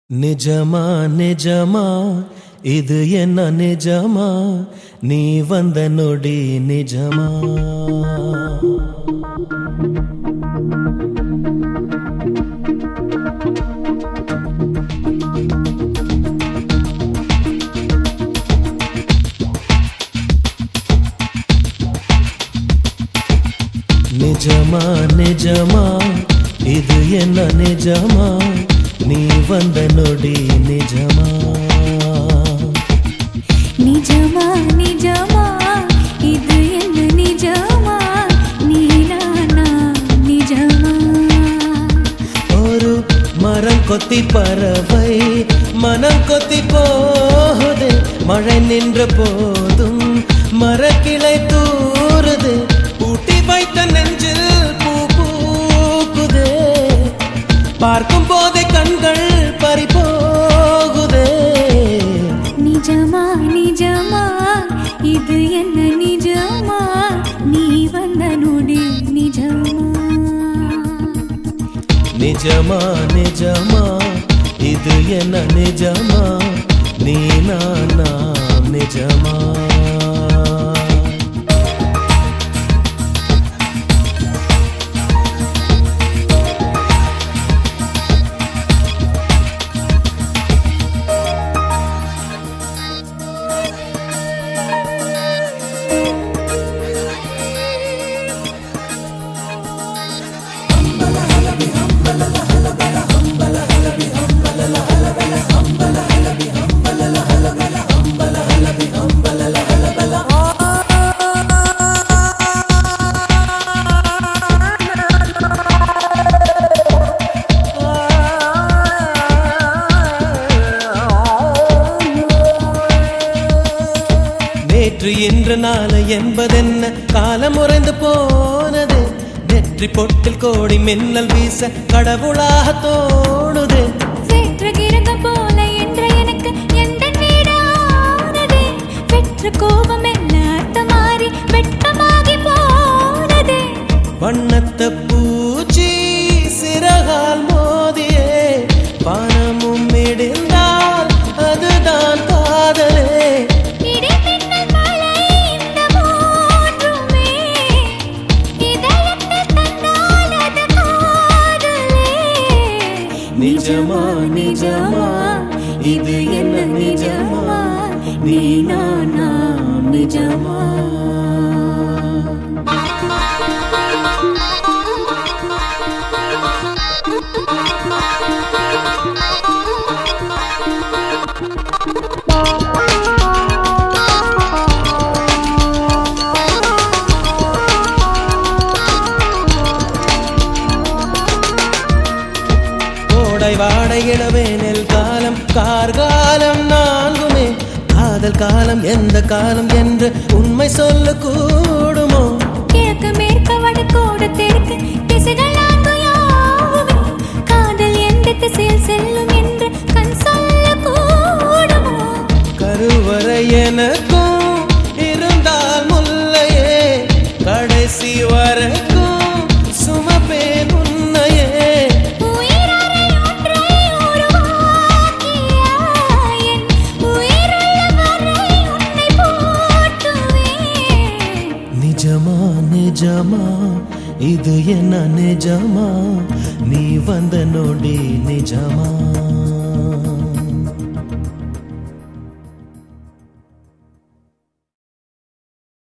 நிஜமா நிஜமா இது என்ன நிஜமா நீ வந்த நொடி நிஜமா நிஜமா நிஜமா இது என்ன நிஜமா நீ வந்த நொடி நிஜமா நிஜமா நிஜமா இது என்ன நிஜமா நீ நானா நிஜமா ஒரு மரம் கொத்தி பறவை மனம் கொத்தி போகுது மழை நின்ற போதும் மரக்கிளை தூறுது ஊட்டி வைத்த நெஞ்சில் பூ பூக்குதே பார்க்கும் போதே கண்கள் பறி போகுதே நிஜமா நிஜமா இது என்ன நிஜமா நீ வந்த நொடி நிஜமா நிஜமா நிஜமா இது என்ன நிஜமா நீ நானா நிஜமா நேற்று இன்று நாளை என்பதென்ன காலம் உறைந்து போனது நெற்றி பொட்டில் கோடி மின்னல் வீச கடவுளாக தோணுது சேற்று கிரகம் போல என்ற எனக்கு எந்த வீடானதே பெற்ற கோபம் என்ன மாறி வெட்கமாகி போனதே வண்ணத்த பூச்சி சிறகால் மோதியே பணமும் மிடிந்தால் அதுதான் காதலே நிஜமா நிஜமா இது என்ன நிஜமா நீ நானா நிஜமா வாடை இளவேனில் காலம் கார்காலம் நான்குமே காதல் காலம் எந்த காலம் என்று உண்மை சொல்ல கூடுமோ கிழக்கு மேற்கு வடக்கோடு தெற்கு திசைகள் நான்கு யாவுமே காதல் எந்த திசையில் செல்லும் என்று கண் சொல்ல கூடுமோ கருவறை எனக்கும் இருந்தால் முல்லையே கடைசி வரைக்கும் சுமப்பேன் உன்னையே நிஜமா நிஜமா இது என்ன நிஜமா நீ வந்த நொடி நிஜமா